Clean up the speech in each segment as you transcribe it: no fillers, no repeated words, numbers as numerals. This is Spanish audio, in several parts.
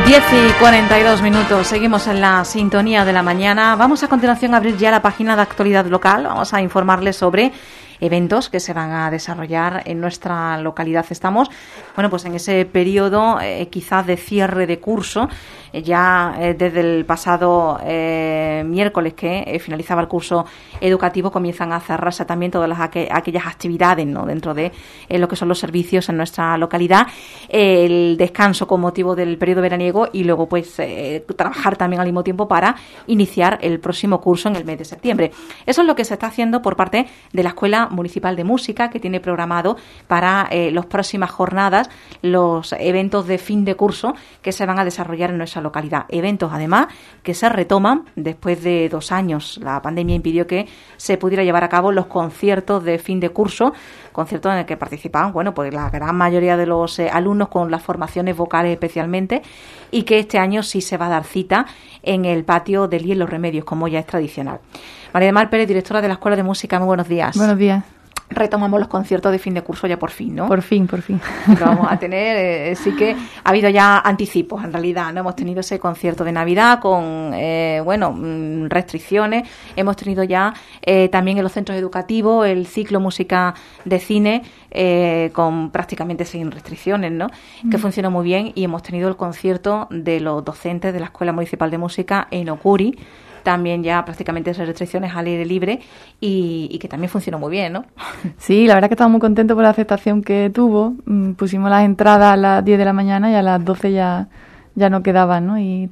10:42, seguimos en la sintonía de la mañana. Vamos a continuación a abrir ya la página de actualidad local. Vamos a informarles sobre eventos que se van a desarrollar en nuestra localidad. Estamos, bueno, pues en ese periodo quizás de cierre de curso, ya desde el pasado miércoles que finalizaba el curso educativo, comienzan a cerrarse también todas aquellas actividades, ¿no?, dentro de lo que son los servicios en nuestra localidad, el descanso con motivo del periodo veraniego y luego pues trabajar también al mismo tiempo para iniciar el próximo curso en el mes de septiembre. Eso es lo que se está haciendo por parte de la Escuela Municipal de Música, que tiene programado para las próximas jornadas los eventos de fin de curso que se van a desarrollar en nuestra localidad. Eventos, además, que se retoman después de 2 años. La pandemia impidió que se pudiera llevar a cabo los conciertos de fin de curso, conciertos en el que participaban, bueno, pues la gran mayoría de los alumnos con las formaciones vocales especialmente, y que este año sí se va a dar cita en el patio del Hielo Remedios, como ya es tradicional. María del Mar Pérez, directora de la Escuela de Música, muy buenos días. Buenos días. Retomamos los conciertos de fin de curso ya por fin, ¿no? Por fin. Lo vamos a tener, sí que ha habido ya anticipos, en realidad, ¿no? Hemos tenido ese concierto de Navidad con, restricciones. Hemos tenido ya también en los centros educativos el ciclo música de cine con prácticamente sin restricciones, ¿no? Que funcionó muy bien, y hemos tenido el concierto de los docentes de la Escuela Municipal de Música en Ocuri, también ya prácticamente sin restricciones, al aire libre, y que también funcionó muy bien, ¿no? Sí, la verdad que estamos muy contentos por la aceptación que tuvo. Pusimos las entradas a las 10 de la mañana y a las 12 ya no quedaban, ¿no? Y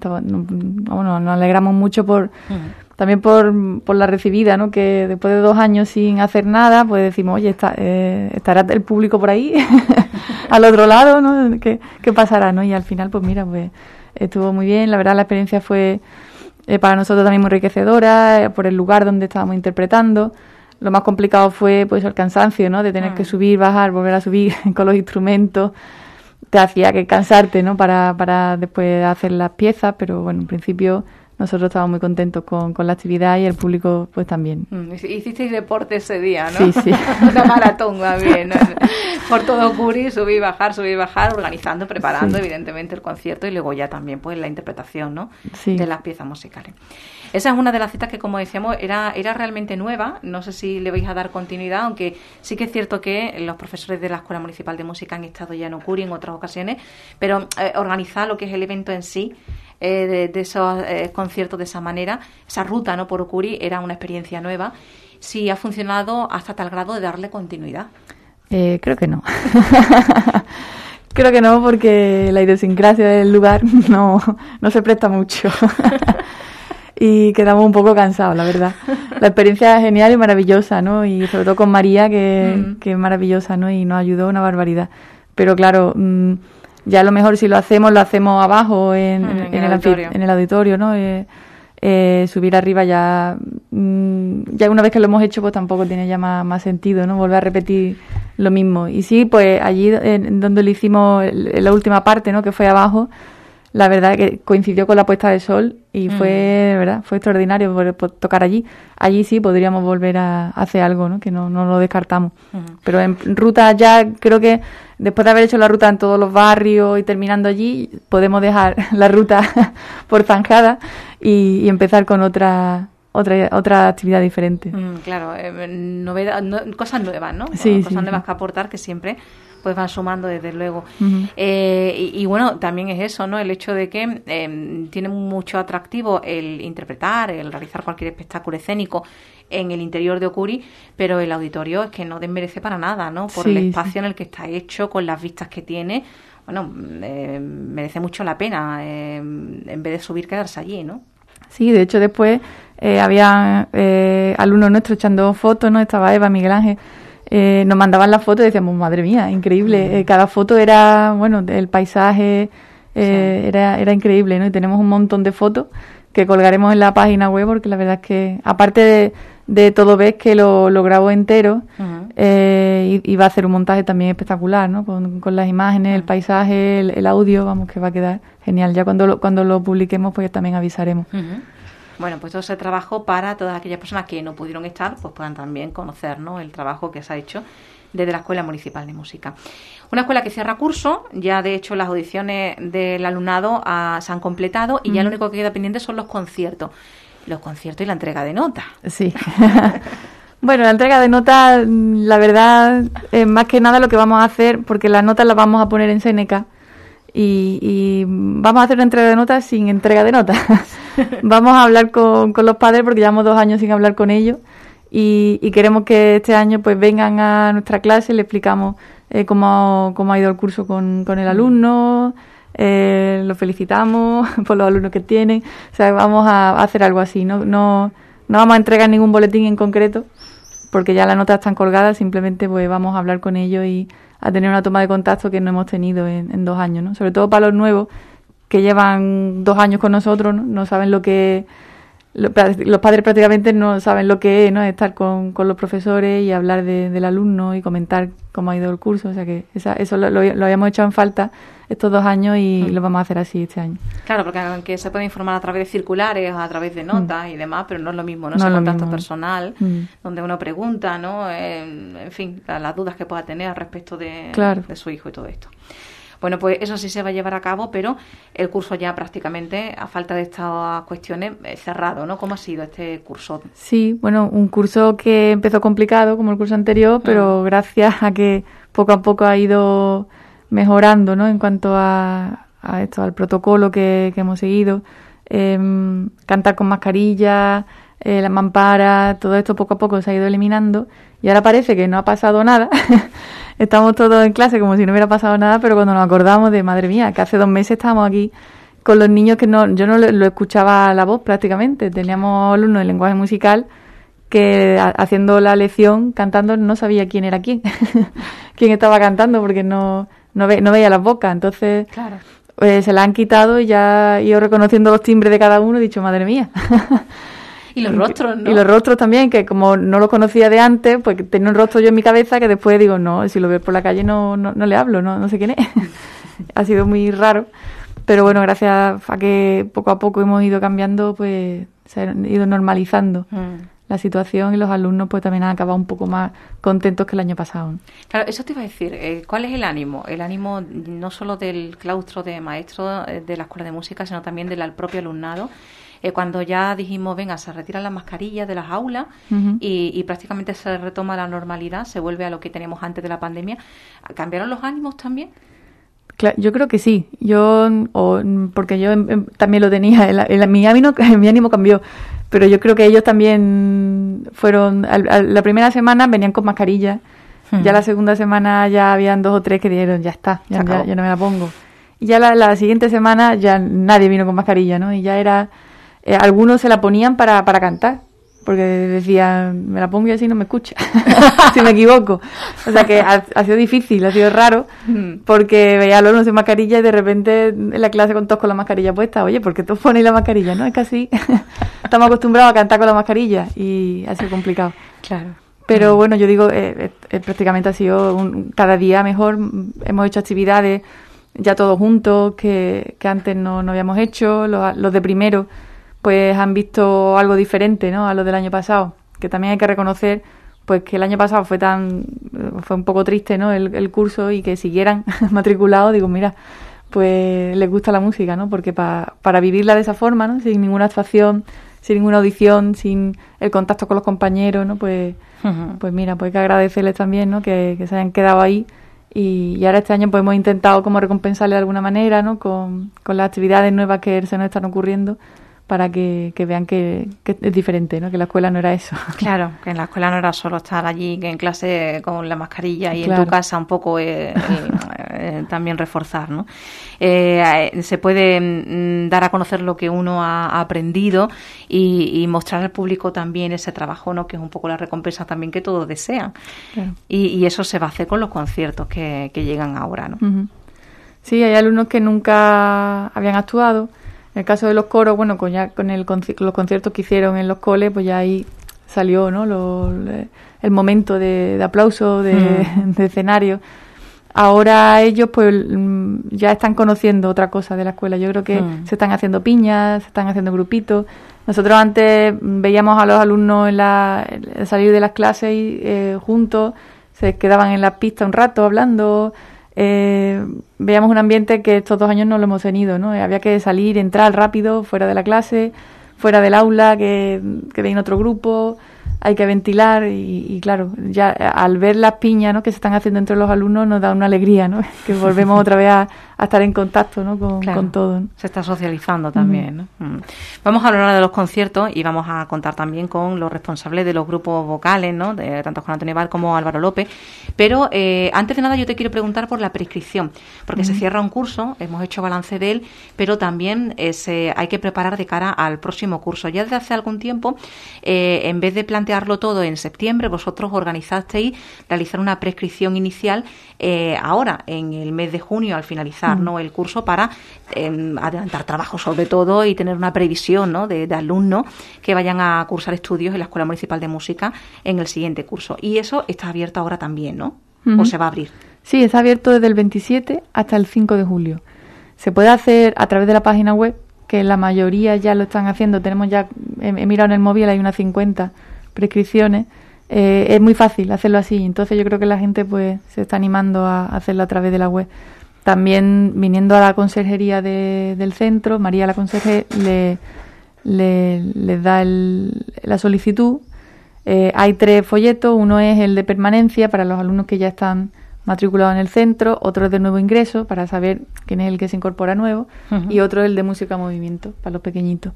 nos alegramos mucho también por la recibida, ¿no? Que después de 2 años sin hacer nada, pues decimos, oye, estará el público por ahí, al otro lado, ¿no? ¿Qué pasará, no? Y al final, pues mira, pues estuvo muy bien. La verdad, la experiencia fue para nosotros también muy enriquecedora, por el lugar donde estábamos interpretando. Lo más complicado fue pues el cansancio, ¿no? De tener que subir, bajar, volver a subir con los instrumentos. Te hacía que cansarte, ¿no? Para después hacer las piezas, pero bueno, en principio nosotros estábamos muy contentos con la actividad, y el público pues también. Hicisteis deporte ese día, ¿no? Sí. Una maratón también, ¿no? Por todo Ocuri, subir, bajar, organizando, preparando evidentemente el concierto, y luego ya también pues la interpretación, ¿no? Sí. De las piezas musicales. Esa es una de las citas que, como decíamos, era realmente nueva. No sé si le vais a dar continuidad, aunque sí que es cierto que los profesores de la Escuela Municipal de Música han estado ya en Ocuri en otras ocasiones, pero organizar lo que es el evento en sí, de esos conciertos de esa manera, esa ruta, ¿no?, por Ocuri, era una experiencia nueva. Si ha funcionado hasta tal grado de darle continuidad. Creo que no. Creo que no, porque la idiosincrasia del lugar no se presta mucho. Y quedamos un poco cansados, la verdad. La experiencia es genial y maravillosa, ¿no? Y sobre todo con María, que es maravillosa, ¿no? Y nos ayudó una barbaridad. Pero claro, ya a lo mejor si lo hacemos abajo en el auditorio, ¿no? Subir arriba ya una vez que lo hemos hecho, pues tampoco tiene ya más sentido, ¿no? Volver a repetir lo mismo. Y sí, pues allí donde lo hicimos en la última parte, ¿no?, que fue abajo, la verdad que coincidió con la puesta de sol y fue extraordinario poder tocar allí. Allí sí podríamos volver a hacer algo, ¿no?, que no lo descartamos. Pero en ruta ya creo que después de haber hecho la ruta en todos los barrios y terminando allí, podemos dejar la ruta por zanjada y empezar con otra actividad diferente. Claro, cosas nuevas, ¿no? Sí, cosas nuevas que aportar, que siempre pues van sumando, desde luego. Uh-huh. Y bueno, también es eso, ¿no? El hecho de que tiene mucho atractivo el interpretar, el realizar cualquier espectáculo escénico en el interior de Ocuri, pero el auditorio es que no desmerece para nada, ¿no? Por el espacio en el que está hecho, con las vistas que tiene. Bueno, merece mucho la pena, en vez de subir, quedarse allí, ¿no? Sí, de hecho después había alumnos nuestros echando fotos, ¿no? Estaba Eva, Miguel Ángel, nos mandaban las fotos y decíamos, madre mía, increíble. Cada foto era, bueno, el paisaje era increíble, ¿no? Y tenemos un montón de fotos que colgaremos en la página web, porque la verdad es que, aparte de todo, ves que lo grabo entero, y va a hacer un montaje también espectacular, ¿no? Con las imágenes, el paisaje, el audio, vamos, que va a quedar genial. Ya cuando lo publiquemos, pues también avisaremos. Bueno, pues todo ese trabajo, para todas aquellas personas que no pudieron estar, pues puedan también conocer, ¿no?, el trabajo que se ha hecho desde la Escuela Municipal de Música. Una escuela que cierra curso, ya de hecho las audiciones del alumnado se han completado y ya lo único que queda pendiente son los conciertos y la entrega de notas. Sí. Bueno, la entrega de notas, la verdad, más que nada lo que vamos a hacer, porque las notas las vamos a poner en Seneca y vamos a hacer una entrega de notas sin entrega de notas. Vamos a hablar con los padres porque llevamos 2 años sin hablar con ellos y queremos que este año pues vengan a nuestra clase, le explicamos cómo ha ido el curso con el alumno, lo felicitamos por los alumnos que tienen. O sea, vamos a hacer algo así, no vamos a entregar ningún boletín en concreto porque ya las notas están colgadas, simplemente pues vamos a hablar con ellos y a tener una toma de contacto que no hemos tenido en 2 años, ¿no? Sobre todo para los nuevos que llevan 2 años con nosotros, no saben lo que... Los padres prácticamente no saben lo que es, ¿no? Estar con los profesores y hablar del alumno y comentar cómo ha ido el curso. O sea que eso lo habíamos hecho en falta estos 2 años y lo vamos a hacer así este año. Claro, porque aunque se puede informar a través de circulares, a través de notas y demás, pero no es lo mismo, ¿no? Ese contacto personal, donde uno pregunta, ¿no? En fin, las dudas que pueda tener al respecto de su hijo y todo esto. Bueno, pues eso sí se va a llevar a cabo, pero el curso ya prácticamente, a falta de estas cuestiones, cerrado, ¿no? ¿Cómo ha sido este curso? Sí, bueno, un curso que empezó complicado, como el curso anterior, pero gracias a que poco a poco ha ido mejorando, ¿no? En cuanto a esto, al protocolo que hemos seguido, cantar con mascarilla, las mamparas, todo esto poco a poco se ha ido eliminando y ahora parece que no ha pasado nada. Estamos todos en clase como si no hubiera pasado nada, pero cuando nos acordamos de, madre mía, que hace 2 meses estábamos aquí con los niños que yo no lo escuchaba la voz prácticamente. Teníamos alumnos de lenguaje musical que haciendo la lección, cantando, no sabía quién era quién, quién estaba cantando porque no veía las bocas. Entonces claro. Se la han quitado y ya he ido reconociendo los timbres de cada uno y he dicho, madre mía. Y los rostros, ¿no? Y los rostros también, que como no los conocía de antes, pues tenía un rostro yo en mi cabeza que después digo, no, si lo veo por la calle no le hablo, no sé quién es. Ha sido muy raro. Pero bueno, gracias a que poco a poco hemos ido cambiando, pues se ha ido normalizando la situación y los alumnos pues también han acabado un poco más contentos que el año pasado. Claro, eso te iba a decir. ¿Cuál es el ánimo? El ánimo no solo del claustro de maestros de la Escuela de Música, sino también del propio alumnado. Cuando ya dijimos, venga, se retiran las mascarillas de las aulas y prácticamente se retoma la normalidad, se vuelve a lo que teníamos antes de la pandemia, ¿cambiaron los ánimos también? Claro, yo creo que sí. Porque yo también lo tenía, mi ánimo cambió, pero yo creo que ellos también fueron, la primera semana venían con mascarillas, ya la segunda semana ya habían 2 o 3 que dijeron, ya está, ya no me la pongo. Y ya la siguiente semana ya nadie vino con mascarilla, ¿no? Y ya era... algunos se la ponían para cantar, porque decían, me la pongo y así no me escucha, si me equivoco. O sea que ha sido difícil, ha sido raro, porque veía a los alumnos sin mascarilla y de repente en la clase con todos con la mascarilla puesta. Oye, ¿por qué todos ponéis la mascarilla? No, es que así estamos acostumbrados a cantar con la mascarilla y ha sido complicado. Claro. Pero bueno, yo digo, prácticamente ha sido cada día mejor. Hemos hecho actividades ya todos juntos que antes no habíamos hecho. Los de primero pues han visto algo diferente, ¿no? A lo del año pasado, que también hay que reconocer pues que el año pasado fue un poco triste, ¿no? El curso y que siguieran matriculados, digo, mira, pues les gusta la música, ¿no? Porque para vivirla de esa forma, ¿no? Sin ninguna actuación, sin ninguna audición, sin el contacto con los compañeros, ¿no? Pues mira, pues hay que agradecerles también, ¿no? Que se hayan quedado ahí y ahora este año pues hemos intentado como recompensarle de alguna manera, ¿no? Con las actividades nuevas que se nos están ocurriendo, para que vean que es diferente, ¿no? Que la escuela no era eso. Claro, que en la escuela no era solo estar allí en clase con la mascarilla y en tu casa un poco también reforzar, ¿no? Se puede dar a conocer lo que uno ha aprendido y mostrar al público también ese trabajo, ¿no? Que es un poco la recompensa también que todos desean. Claro. Y eso se va a hacer con los conciertos que llegan ahora, ¿no? Sí, hay alumnos que nunca habían actuado. En el caso de los coros, bueno, con los conciertos que hicieron en los coles, pues ya ahí salió, ¿no? El momento de aplauso, de escenario. Ahora ellos pues ya están conociendo otra cosa de la escuela. Yo creo que se están haciendo piñas, se están haciendo grupitos. Nosotros antes veíamos a los alumnos salir de las clases juntos, se quedaban en las pistas un rato hablando. Veíamos un ambiente que estos 2 años no lo hemos tenido, ¿no? Había que salir, entrar rápido, fuera de la clase, fuera del aula, que viene otro grupo, hay que ventilar y claro, ya al ver las piñas, ¿no?, que se están haciendo entre los alumnos nos da una alegría, ¿no? Que volvemos otra vez a estar en contacto, ¿no?, con todo, ¿no? Se está socializando también, ¿no? Vamos a hablar de los conciertos y vamos a contar también con los responsables de los grupos vocales, ¿no?, de tanto Juan Antonio Val como Álvaro López. Pero antes de nada yo te quiero preguntar por la prescripción, porque se cierra un curso, hemos hecho balance de él, pero también hay que preparar de cara al próximo curso. Ya desde hace algún tiempo, en vez de plantearlo todo en septiembre, vosotros organizasteis realizar una prescripción inicial ahora, en el mes de junio, al finalizar, ¿no?, el curso, para adelantar trabajo sobre todo y tener una previsión, ¿no?, de alumnos que vayan a cursar estudios en la Escuela Municipal de Música en el siguiente curso. Y eso está abierto ahora también, ¿no? ¿O se va a abrir? Sí, está abierto desde el 27 hasta el 5 de julio. Se puede hacer a través de la página web, que la mayoría ya lo están haciendo. Tenemos ya, he mirado en el móvil, hay unas 50 prescripciones. Es muy fácil hacerlo así, entonces yo creo que la gente pues se está animando a hacerlo a través de la web. También viniendo a la conserjería del centro, María, la conserje, les da la solicitud. Hay 3 folletos, uno es el de permanencia para los alumnos que ya están matriculados en el centro, otro es de nuevo ingreso para saber quién es el que se incorpora nuevo, y otro es el de música movimiento para los pequeñitos.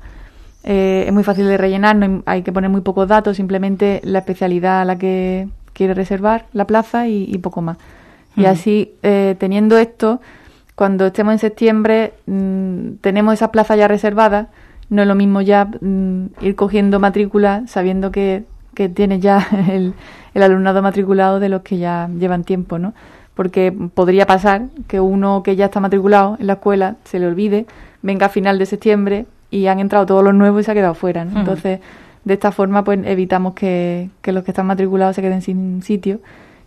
Es muy fácil de rellenar, hay que poner muy pocos datos, simplemente la especialidad a la que quiere reservar la plaza y poco más. Y así, teniendo esto, cuando estemos en septiembre, tenemos esas plazas ya reservadas. No es lo mismo ya ir cogiendo matrícula sabiendo que tienes ya el alumnado matriculado de los que ya llevan tiempo, ¿no? Porque podría pasar que uno que ya está matriculado en la escuela se le olvide, venga a final de septiembre y han entrado todos los nuevos y se ha quedado fuera, ¿no? Entonces, de esta forma, pues evitamos que los que están matriculados se queden sin sitio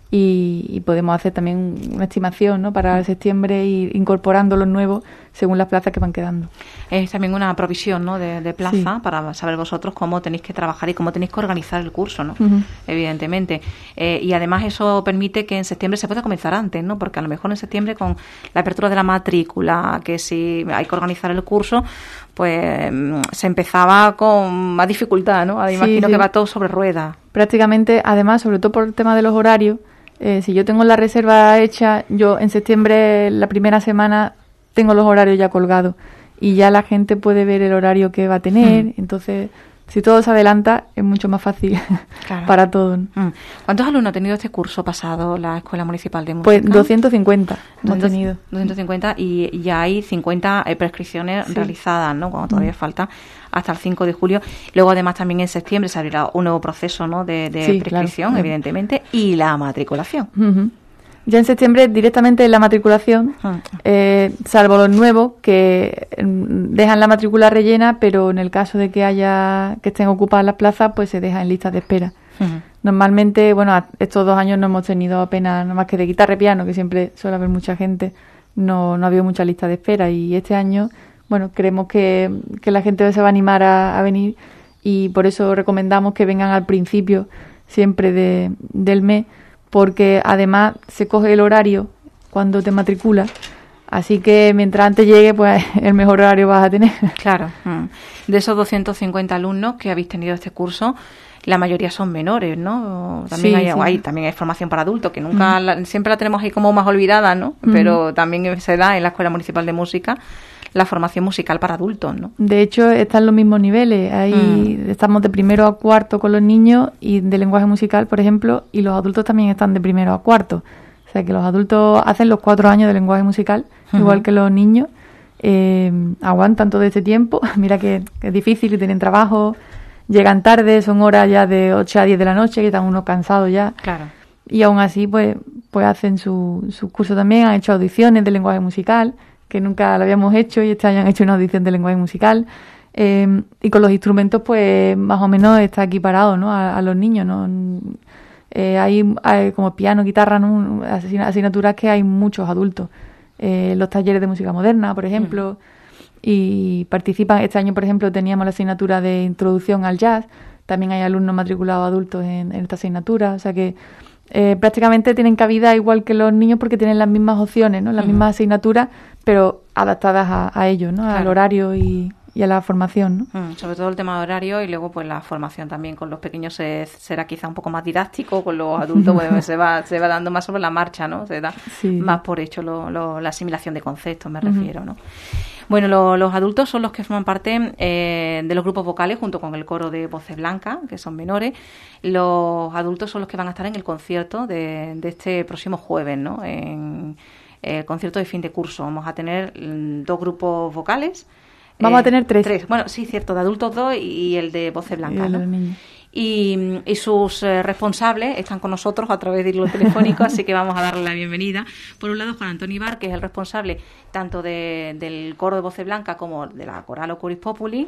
y podemos hacer también una estimación, ¿no?, para septiembre e ir incorporando los nuevos según las plazas que van quedando. Es también una provisión, ¿no?, de plaza, sí, para saber vosotros cómo tenéis que trabajar y cómo tenéis que organizar el curso, ¿no? Evidentemente. Y además eso permite que en septiembre se pueda comenzar antes, ¿no? Porque a lo mejor en septiembre, con la apertura de la matrícula, que si hay que organizar el curso, pues se empezaba con más dificultad, ¿no? Imagino que va todo sobre ruedas. Prácticamente, además, sobre todo por el tema de los horarios, si yo tengo la reserva hecha, yo en septiembre, la primera semana, tengo los horarios ya colgados y ya la gente puede ver el horario que va a tener. Entonces, si todo se adelanta, es mucho más fácil, claro, para todos. ¿Cuántos alumnos ha tenido este curso pasado la Escuela Municipal de Música? Pues 250 hemos tenido. 250 y ya hay 50 prescripciones realizadas, ¿no? Cuando todavía falta hasta el 5 de julio. Luego, además, también en septiembre se abrirá un nuevo proceso, ¿no?, de prescripción, claro, evidentemente, y la matriculación. Ya en septiembre directamente en la matriculación, salvo los nuevos que dejan la matrícula rellena, pero en el caso de que estén ocupadas las plazas, pues se deja en listas de espera. Normalmente, bueno, estos 2 años no hemos tenido apenas, nada más que de guitarra y piano, que siempre suele haber mucha gente, no ha habido mucha lista de espera, y este año, bueno, creemos que la gente se va a animar a venir, y por eso recomendamos que vengan al principio siempre del mes, porque además se coge el horario cuando te matriculas, así que mientras antes llegue, pues el mejor horario vas a tener. Claro. De esos 250 alumnos que habéis tenido este curso, la mayoría son menores, ¿no? También también hay formación para adultos, que nunca siempre la tenemos ahí como más olvidada, ¿no? Pero también se da en la Escuela Municipal de Música la formación musical para adultos, ¿no? De hecho, están los mismos niveles. Estamos de primero a cuarto con los niños y de lenguaje musical, por ejemplo, y los adultos también están de primero a cuarto. O sea, que los adultos hacen los 4 años de lenguaje musical, igual que los niños. Aguantan todo este tiempo. Mira que es difícil y tienen trabajo. Llegan tarde, son horas ya de 8 a 10 de la noche, que están unos cansados ya. Claro. Y aún así, pues hacen su curso también. Han hecho audiciones de lenguaje musical, que nunca lo habíamos hecho, y este año han hecho una audición de lenguaje musical. Y con los instrumentos, pues más o menos está equiparado, ¿no?, a los niños, ¿no? Hay como piano, guitarra, ¿no?, asignaturas que hay muchos adultos. Los talleres de música moderna, por ejemplo, y participan. Este año, por ejemplo, teníamos la asignatura de introducción al jazz. También hay alumnos matriculados adultos en esta asignatura. O sea que prácticamente tienen cabida igual que los niños porque tienen las mismas opciones, ¿no? Las mismas asignaturas, pero adaptadas a ellos, ¿no? Claro. Al horario y a la formación, ¿no? Sobre todo el tema de horario y luego pues la formación también con los pequeños será quizá un poco más didáctico, con los adultos pues, se va dando más sobre la marcha, ¿no? Se da más por hecho la asimilación de conceptos, me refiero, ¿no? Bueno, los adultos son los que forman parte de los grupos vocales junto con el coro de Voces Blancas, que son menores. Los adultos son los que van a estar en el concierto de este próximo jueves, ¿no? En el concierto de fin de curso. Vamos a tener 2 grupos vocales. Vamos a tener 3. Bueno, sí, cierto, de adultos 2 y el de Voces Blancas, ¿no? Y sus responsables están con nosotros a través de hilo telefónico, así que vamos a darle la bienvenida. Por un lado, Juan Antonio Ibar, que es el responsable tanto del coro de Voces Blancas como de la coral Ocuris Populi,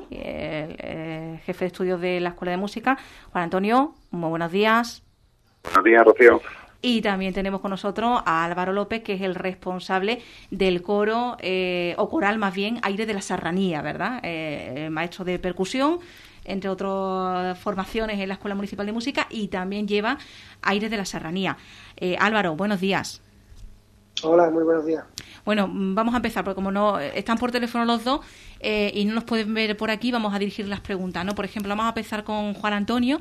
el jefe de estudios de la Escuela de Música. Juan Antonio, muy buenos días. Buenos días, Rocío. Y también tenemos con nosotros a Álvaro López, que es el responsable del coro, o coral más bien, Aire de la Serranía, ¿verdad? Maestro de percusión, entre otras formaciones en la Escuela Municipal de Música, y también lleva Aire de la Serranía. Álvaro, buenos días. Hola, muy buenos días. Bueno, vamos a empezar, porque como no están por teléfono los dos y no nos pueden ver por aquí, vamos a dirigir las preguntas, ¿no? Por ejemplo, vamos a empezar con Juan Antonio.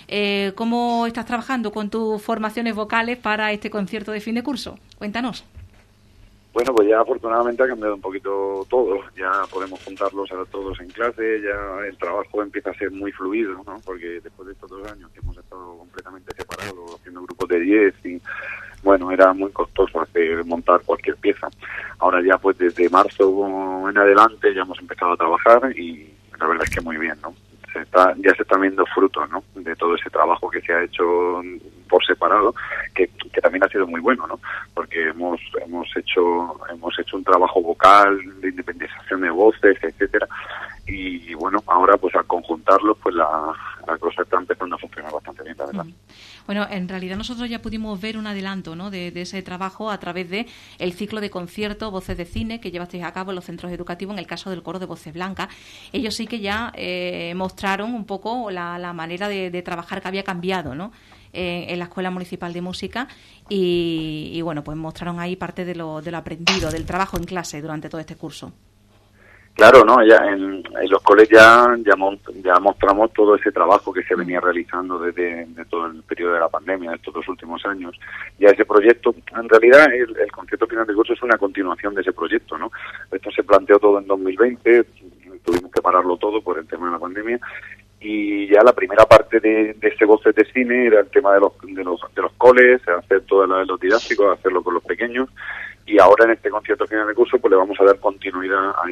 ¿Cómo estás trabajando con tus formaciones vocales para este concierto de fin de curso? Cuéntanos. Bueno, pues ya afortunadamente ha cambiado un poquito todo. Ya podemos juntarlos a todos en clase, ya el trabajo empieza a ser muy fluido, ¿no? Porque después de estos 2 años que hemos estado completamente separados, haciendo grupos de 10 y, bueno, era muy costoso montar cualquier pieza. Ahora ya pues desde marzo en adelante ya hemos empezado a trabajar y la verdad es que muy bien, ¿no? Ya se están viendo frutos, ¿no? De todo ese trabajo que se ha hecho por separado, que también ha sido muy bueno, ¿no? Porque hemos hecho un trabajo vocal, de independización de voces, etcétera, y bueno, ahora pues al conjuntarlos pues la cosa está empezando a funcionar bastante bien, la verdad. Bueno, en realidad nosotros ya pudimos ver un adelanto, ¿no? de ese trabajo a través de el ciclo de conciertos Voces de Cine que llevasteis a cabo en los centros educativos, en el caso del coro de Voces Blancas. Ellos sí que ya mostraron un poco la manera de trabajar que había cambiado, ¿no? En la Escuela Municipal de Música y bueno, pues mostraron ahí parte de lo aprendido, del trabajo en clase durante todo este curso. Claro, ¿no? Ya en los coles ya mostramos todo ese trabajo que se venía realizando desde todo el periodo de la pandemia, de estos 2 últimos años. Ya ese proyecto, en realidad el concierto final de curso es una continuación de ese proyecto, ¿no? Esto se planteó todo en 2020, tuvimos que pararlo todo por el tema de la pandemia. Y ya la primera parte de ese Voces de Cine era el tema de los coles, hacer todo lo didáctico, hacerlo con los pequeños. Y ahora en este concierto final de curso pues le vamos a dar continuidad a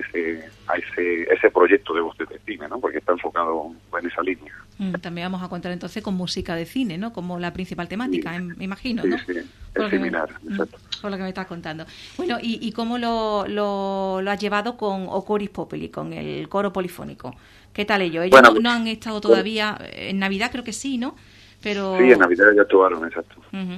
ese proyecto de Voces de Cine, ¿no? Porque está enfocado en esa línea. También vamos a contar entonces con música de cine, ¿no? Como la principal temática, sí, me imagino, sí, ¿no? Sí, es similar, exacto. Por lo que me estás contando. Bueno, ¿y cómo lo has llevado con Ocuris Populi, con el coro polifónico? ¿Qué tal ellos? Ellos no han estado todavía, en Navidad creo que sí, ¿no? Pero... Sí, en Navidad ya actuaron, exacto.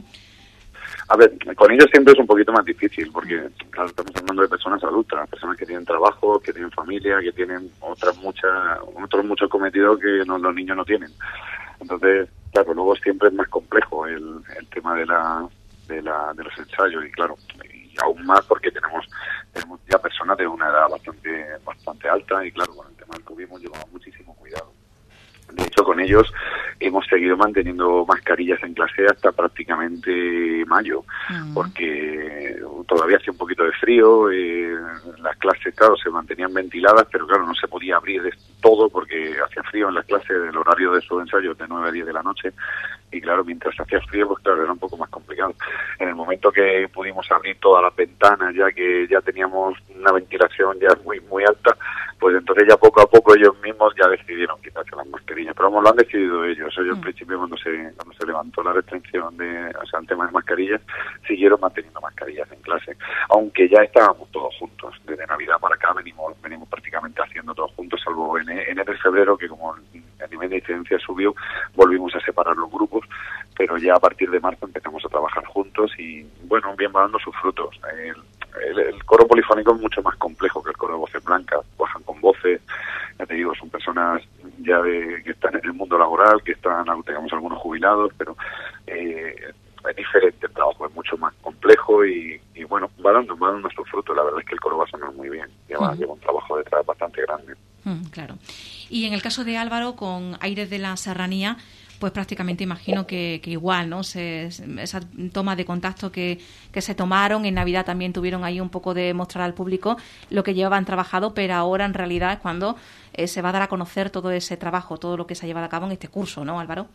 A ver, con ellos siempre es un poquito más difícil, porque claro, estamos hablando de personas adultas, personas que tienen trabajo, que tienen familia, que tienen otros muchos cometidos que los niños no tienen. Entonces, claro, luego siempre es más complejo el tema de los ensayos, y claro, y aún más porque tenemos ya personas de una edad bastante alta, y claro, con el tema del COVID llevamos muchísimo cuidado. De hecho, con ellos hemos seguido manteniendo mascarillas en clase hasta prácticamente mayo, porque todavía hacía un poquito de frío, las clases, claro, se mantenían ventiladas, pero claro, no se podía abrir todo porque hacía frío en las clases, el horario de sus ensayos de 9 a 10 de la noche, y claro, mientras hacía frío, pues claro, era un poco más complicado. En el momento que pudimos abrir todas las ventanas, ya que ya teníamos una ventilación ya muy alta, pues entonces ya poco a poco ellos mismos ya decidieron quitarse las mascarillas, pero vamos, lo han decidido ellos al principio cuando se levantó la restricción el tema de mascarillas, siguieron manteniendo mascarillas en clase, aunque ya estábamos todos juntos, desde Navidad para acá venimos prácticamente haciendo todos juntos, salvo en enero y febrero, que como el nivel de incidencia subió, volvimos a separar los grupos, pero ya a partir de marzo empezamos a trabajar juntos y bueno, bien va dando sus frutos. El coro polifónico es mucho más complejo que el coro de Voces Blancas, trabajan con voces, ya te digo, son personas ya que están en el mundo laboral, que están, digamos, algunos jubilados, pero es diferente el trabajo, es mucho más complejo y bueno, va dando su fruto. La verdad es que el coro va a sonar muy bien, lleva un trabajo detrás bastante grande. Claro. Y en el caso de Álvaro, con Aires de la Serranía, pues prácticamente imagino que igual, ¿no? Esa toma de contacto que se tomaron, en Navidad también tuvieron ahí un poco de mostrar al público lo que llevaban trabajado, pero ahora en realidad es cuando se va a dar a conocer todo ese trabajo, todo lo que se ha llevado a cabo en este curso, ¿no, Álvaro?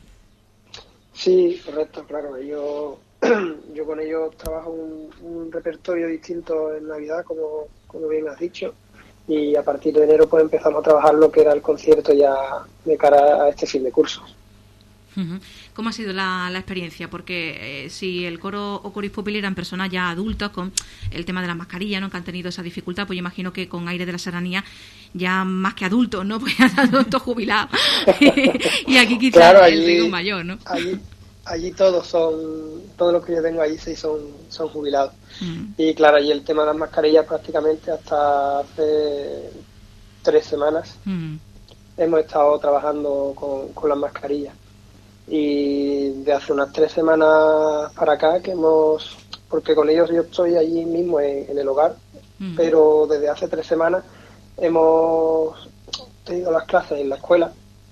Sí, correcto, claro. Yo con ellos trabajo un repertorio distinto en Navidad, como bien has dicho, y a partir de enero pues empezamos a trabajar lo que era el concierto ya de cara a este fin de curso. ¿Cómo ha sido la experiencia? Porque si el coro o Coris Populi eran personas ya adultas con el tema de la mascarilla, ¿no?, que han tenido esa dificultad, pues yo imagino que con Aires de la Serranía ya más que adultos, ¿no?, pues ya adultos jubilados. Y aquí quizás claro, allí, el ritmo mayor, ¿no? Allí todos los que yo tengo allí sí son jubilados. Y claro, allí el tema de las mascarillas prácticamente hasta hace 3 semanas hemos estado trabajando con las mascarillas. Y de hace unas 3 semanas para acá porque con ellos yo estoy allí mismo en el hogar, pero desde hace 3 semanas hemos tenido las clases en la escuela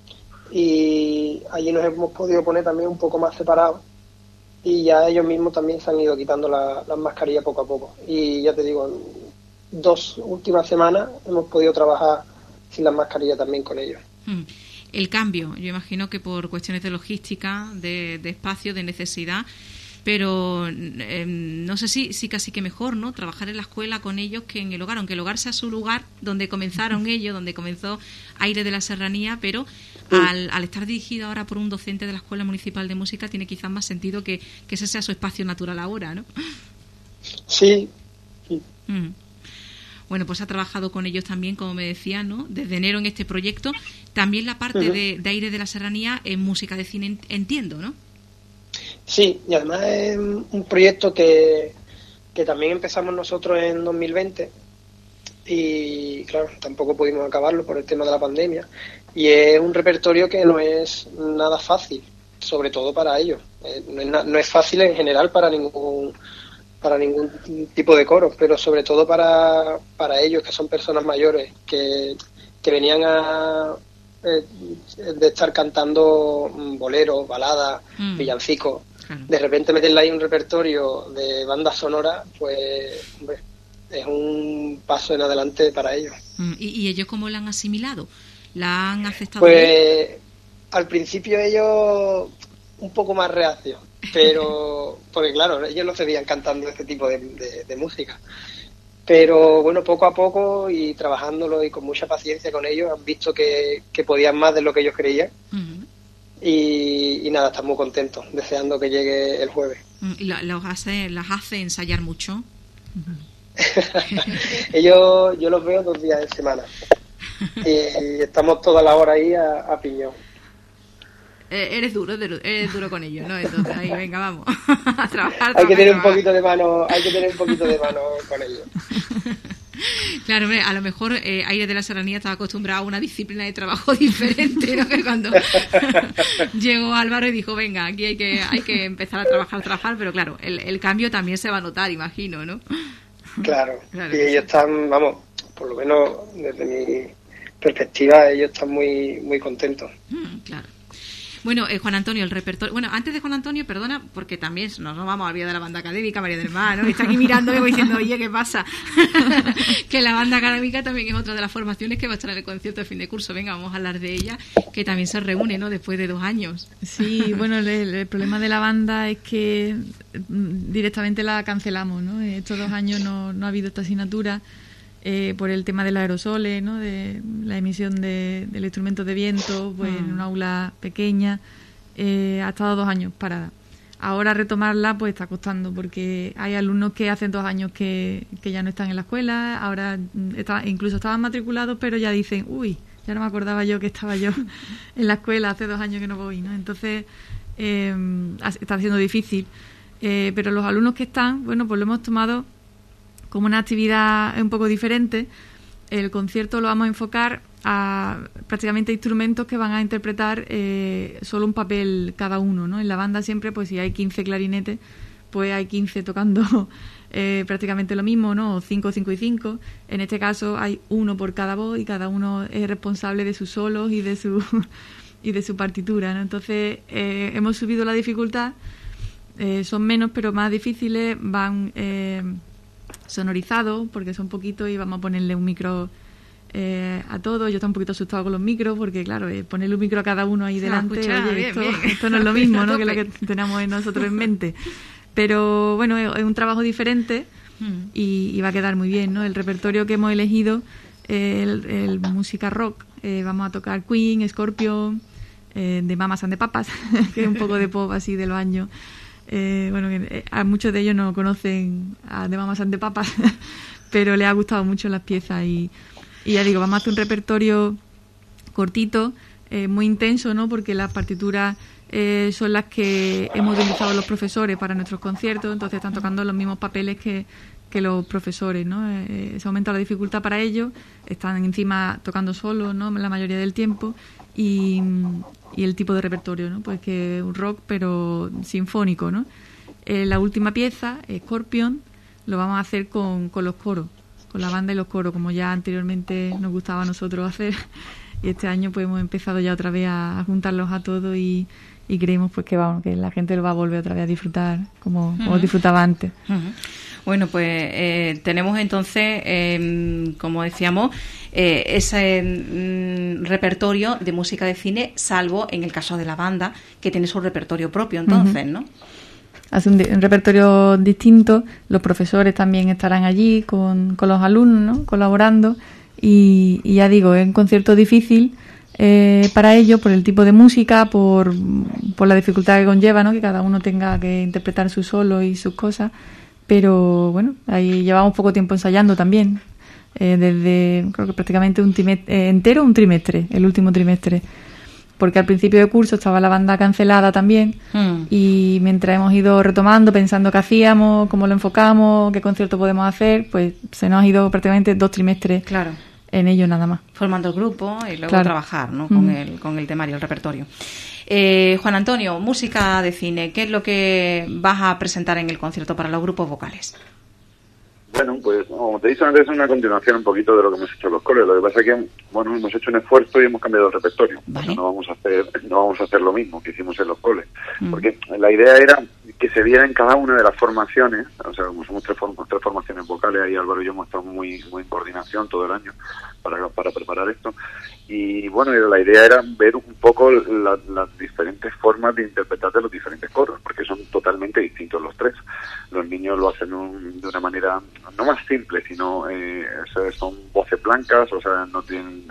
y allí nos hemos podido poner también un poco más separados y ya ellos mismos también se han ido quitando las mascarillas poco a poco. Y ya te digo, en 2 últimas semanas hemos podido trabajar sin las mascarillas también con ellos. El cambio, yo imagino que por cuestiones de logística, de espacio, de necesidad, pero no sé si casi que mejor, ¿no?, trabajar en la escuela con ellos que en el hogar, aunque el hogar sea su lugar donde comenzaron ellos, donde comenzó Aires de la Serranía, pero al estar dirigido ahora por un docente de la Escuela Municipal de Música tiene quizás más sentido que ese sea su espacio natural ahora, ¿no? Sí. Bueno, pues ha trabajado con ellos también, como me decía, ¿no?, desde enero en este proyecto. También la parte de Aires de la Serranía en música de cine, entiendo, ¿no? Sí, y además es un proyecto que también empezamos nosotros en 2020 y, claro, tampoco pudimos acabarlo por el tema de la pandemia. Y es un repertorio que no es nada fácil, sobre todo para ellos. No es fácil en general para ningún tipo de coro, pero sobre todo para ellos, que son personas mayores, que venían de estar cantando boleros, baladas, villancicos. De repente meterle ahí un repertorio de banda sonora, pues hombre, es un paso en adelante para ellos. ¿Y ellos cómo la han asimilado? ¿La han aceptado? Pues bien? Al principio ellos un poco más reacios, pero porque claro, ellos no se veían cantando este tipo de música, pero bueno, poco a poco y trabajándolo y con mucha paciencia con ellos han visto que podían más de lo que ellos creían. Y nada, están muy contentos, deseando que llegue el jueves. ¿Y las hace ensayar mucho? Yo los veo 2 días en semana y estamos toda la hora ahí a piñón. Eres duro con ellos, ¿no? Entonces ahí, venga, vamos a trabajar. Hay que tener un poquito de mano con ellos. Claro, hombre, a lo mejor Aires de la Serranía estaba acostumbrado a una disciplina de trabajo diferente, ¿no? Que cuando llegó Álvaro y dijo, venga, aquí hay que empezar a trabajar, pero claro, el cambio también se va a notar, imagino, ¿no? Claro, y ellos están, vamos, por lo menos desde mi perspectiva, ellos están muy, muy contentos. Claro. Bueno, Juan Antonio, el repertorio... Bueno, antes de Juan Antonio, perdona, porque también nos vamos a olvidar de la banda académica, María del Mar, ¿no? Está aquí mirándome y diciendo, oye, ¿qué pasa? Que la banda académica también es otra de las formaciones que va a estar en el concierto de fin de curso. Venga, vamos a hablar de ella, que también se reúne, ¿no?, después de 2 años. Sí, bueno, el problema de la banda es que directamente la cancelamos, ¿no? Estos 2 años no ha habido esta asignatura. Por el tema de los aerosoles, ¿no?, de la emisión del instrumento de viento, pues en una aula pequeña, ha estado 2 años parada. Ahora retomarla pues está costando, porque hay alumnos que hacen 2 años que ya no están en la escuela, ahora incluso estaban matriculados, pero ya dicen, uy, ya no me acordaba yo que estaba yo en la escuela, hace 2 años que no voy, ¿no? Entonces está siendo difícil, pero los alumnos que están, bueno, pues lo hemos tomado como una actividad un poco diferente. El concierto lo vamos a enfocar prácticamente instrumentos que van a interpretar solo un papel cada uno, ¿no? En la banda siempre, pues si hay 15 clarinetes, pues hay 15 tocando prácticamente lo mismo, ¿no? 5, 5 y 5. En este caso hay uno por cada voz y cada uno es responsable de sus solos y de su partitura, ¿no? Entonces hemos subido la dificultad, son menos pero más difíciles, van sonorizados porque son poquitos y vamos a ponerle un micro a todos. Yo estoy un poquito asustado con los micros porque, claro, ponerle un micro a cada uno ahí delante, esto no es lo mismo, ¿no? que lo que tenemos nosotros en mente. Pero bueno, es un trabajo diferente y va a quedar muy bien, ¿no? El repertorio que hemos elegido, el música rock, vamos a tocar Queen, Scorpion, de Mamas and the Papas, que es un poco de pop así de los años. Bueno, a muchos de ellos no conocen a The Mamas and the Papas, pero les ha gustado mucho las piezas y ya digo, vamos a hacer un repertorio cortito, muy intenso, ¿no? Porque las partituras son las que hemos utilizado los profesores para nuestros conciertos, entonces están tocando los mismos papeles que los profesores, ¿no? Se aumenta la dificultad para ellos, están encima tocando solos, ¿no? La mayoría del tiempo y el tipo de repertorio, ¿no? Pues que un rock pero sinfónico, ¿no? La última pieza, Scorpion, lo vamos a hacer con los coros, con la banda y los coros, como ya anteriormente nos gustaba a nosotros hacer, y este año pues hemos empezado ya otra vez a juntarlos a todos y creemos pues que la gente lo va a volver otra vez a disfrutar como disfrutaba antes. Bueno, pues tenemos entonces, como decíamos, ese repertorio de música de cine, salvo en el caso de la banda, que tiene su repertorio propio, entonces, ¿no? Hace un repertorio distinto, los profesores también estarán allí con los alumnos, ¿no? Colaborando, y ya digo, es un concierto difícil para ellos por el tipo de música, por la dificultad que conlleva, ¿no? Que cada uno tenga que interpretar su solo y sus cosas, pero bueno, ahí llevamos poco tiempo ensayando también, desde creo que prácticamente un trimestre, el último trimestre, porque al principio de curso estaba la banda cancelada también y mientras hemos ido retomando, pensando qué hacíamos, cómo lo enfocamos, qué concierto podemos hacer, pues se nos ha ido prácticamente 2 trimestres en ello nada más. Formando el grupo y luego trabajar, ¿no? con el temario, el repertorio. Juan Antonio, música de cine, ¿qué es lo que vas a presentar en el concierto para los grupos vocales? Bueno, pues como te he dicho antes, es una continuación un poquito de lo que hemos hecho en los coles. Lo que pasa es que, bueno, hemos hecho un esfuerzo y hemos cambiado el repertorio. ¿Vale? No vamos a hacer lo mismo que hicimos en los coles. Porque la idea era que se viera en cada una de las formaciones, o sea, como somos tres formaciones vocales, ahí Álvaro y yo hemos estado muy en coordinación todo el año para preparar esto. Y bueno, la idea era ver un poco las diferentes formas de interpretar de los diferentes coros, porque son totalmente distintos los tres. Los niños lo hacen de una manera no más simple, sino son voces blancas, o sea, no tienen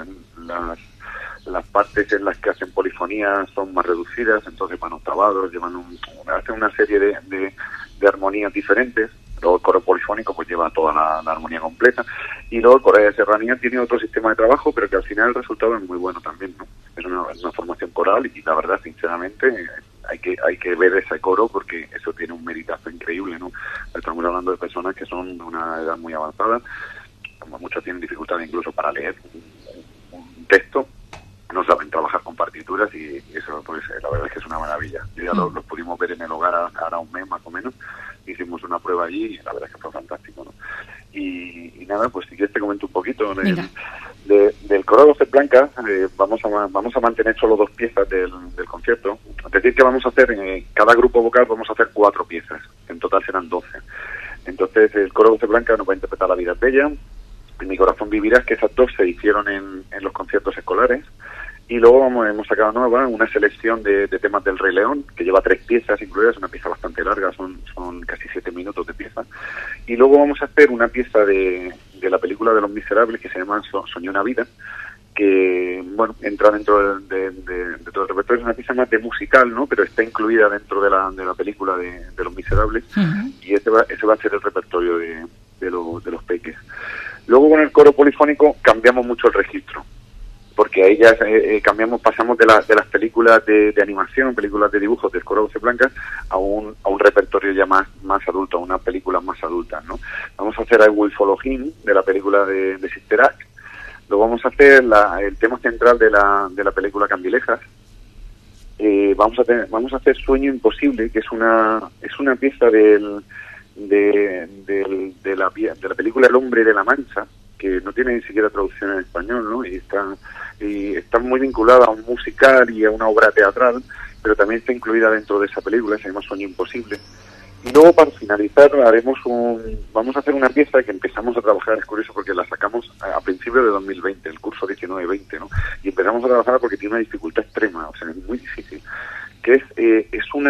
las partes en las que hacen polifonía son más reducidas, entonces van octavados, hacen una serie de armonías diferentes. Luego el coro polifónico pues lleva toda la armonía completa, y luego el coro de serranía tiene otro sistema de trabajo, pero que al final el resultado es muy bueno también, ¿no? Es una formación coral y la verdad, sinceramente, hay que ver ese coro porque eso tiene un meritazo increíble, ¿no? Estamos hablando de personas que son de una edad muy avanzada, como muchos tienen dificultades incluso para leer un texto, no saben trabajar con partituras y eso pues la verdad es que es una maravilla. Yo ya los pudimos ver en el hogar ahora un mes más o menos, hicimos una prueba allí y la verdad es que fue fantástico, ¿no? Y nada, pues si quieres te comento un poquito del coro de voces blancas. Vamos a mantener solo 2 piezas del concierto, es decir que vamos a hacer en cada grupo vocal vamos a hacer 4 piezas, en total serán 12. Entonces el coro de voces blancas nos va a interpretar La vida es bella, En mi corazón vivirás, que esas 2 se hicieron en los conciertos escolares. Y luego hemos sacado nueva una selección de temas del Rey León, que lleva 3 piezas incluidas, una pieza bastante larga, son casi 7 minutos de pieza. Y luego vamos a hacer una pieza de la película de Los Miserables que se llama Soñé una vida, que bueno, entra dentro de todo el repertorio. Es una pieza más de musical, ¿no? Pero está incluida dentro de la película de Los Miserables. Y ese va a ser el repertorio de los peques. Luego con el coro polifónico cambiamos mucho el registro, porque ahí ya pasamos de las películas de animación, películas de dibujos del coro de voces blancas a un repertorio ya más adulto, a unas películas más adultas, ¿no? Vamos a hacer I Will Follow Him, de la película de Sister Act. lo vamos a hacer el tema central de la película Candilejas. Vamos a hacer Sueño Imposible, que es una pieza de la película El Hombre de la Mancha, que no tiene ni siquiera traducción en español, ¿no? Y está muy vinculada a un musical y a una obra teatral, pero también está incluida dentro de esa película, se llama Sueño Imposible. Y luego, para finalizar, vamos a hacer una pieza que empezamos a trabajar, es curioso porque la sacamos a principios de 2020, el curso 19-20, ¿no? Y empezamos a trabajar porque tiene una dificultad extrema, o sea, es muy difícil, que es un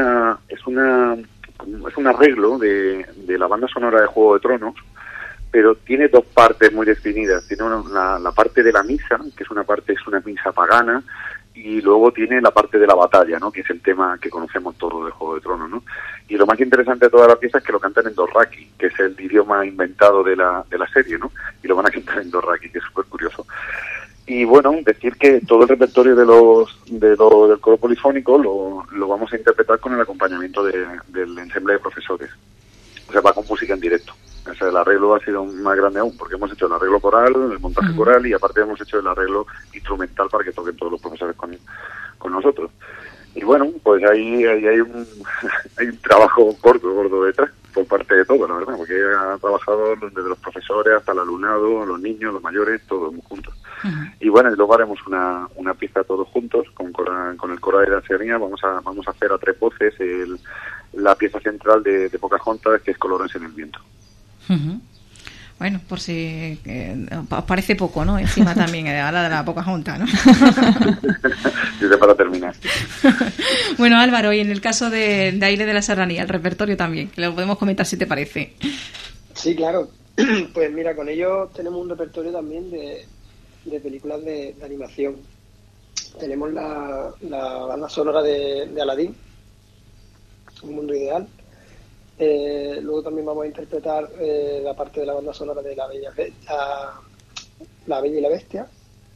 arreglo de la banda sonora de Juego de Tronos, pero tiene dos partes muy definidas. Tiene la parte de la misa, que es una misa pagana, y luego tiene la parte de la batalla, ¿no? Que es el tema que conocemos todos de Juego de Tronos, ¿no? Y lo más interesante de toda la pieza es que lo cantan en dothraki, que es el idioma inventado de la serie, ¿no? Y lo van a cantar en dothraki, que es súper curioso. Y bueno, decir que todo el repertorio del coro polifónico lo vamos a interpretar con el acompañamiento del ensemble de profesores. O sea, va con música en directo. O sea, el arreglo ha sido más grande aún, porque hemos hecho el arreglo coral, el montaje coral, y aparte hemos hecho el arreglo instrumental para que toquen todos los profesores con nosotros. Y bueno, pues ahí hay un trabajo gordo detrás, por parte de todo, la verdad, porque ha trabajado desde los profesores hasta el alumnado, los niños, los mayores, todos juntos. Y bueno, y luego haremos una pieza todos juntos, con el coro de la Serranía. Vamos a hacer a tres voces la pieza central de Pocahontas, que es Colores en el viento. Bueno, por si os parece poco, ¿no? Encima también ahora de la Pocahontas, ¿no? Dice para terminar. Bueno, Álvaro, y en el caso de Aire de la Serranía, el repertorio también, que lo podemos comentar si te parece. Sí, claro. Pues mira, con ellos tenemos un repertorio también de películas de animación. Tenemos la banda sonora de Aladín, Un Mundo Ideal. Luego también vamos a interpretar la parte de la banda sonora de La Bella y la Bestia.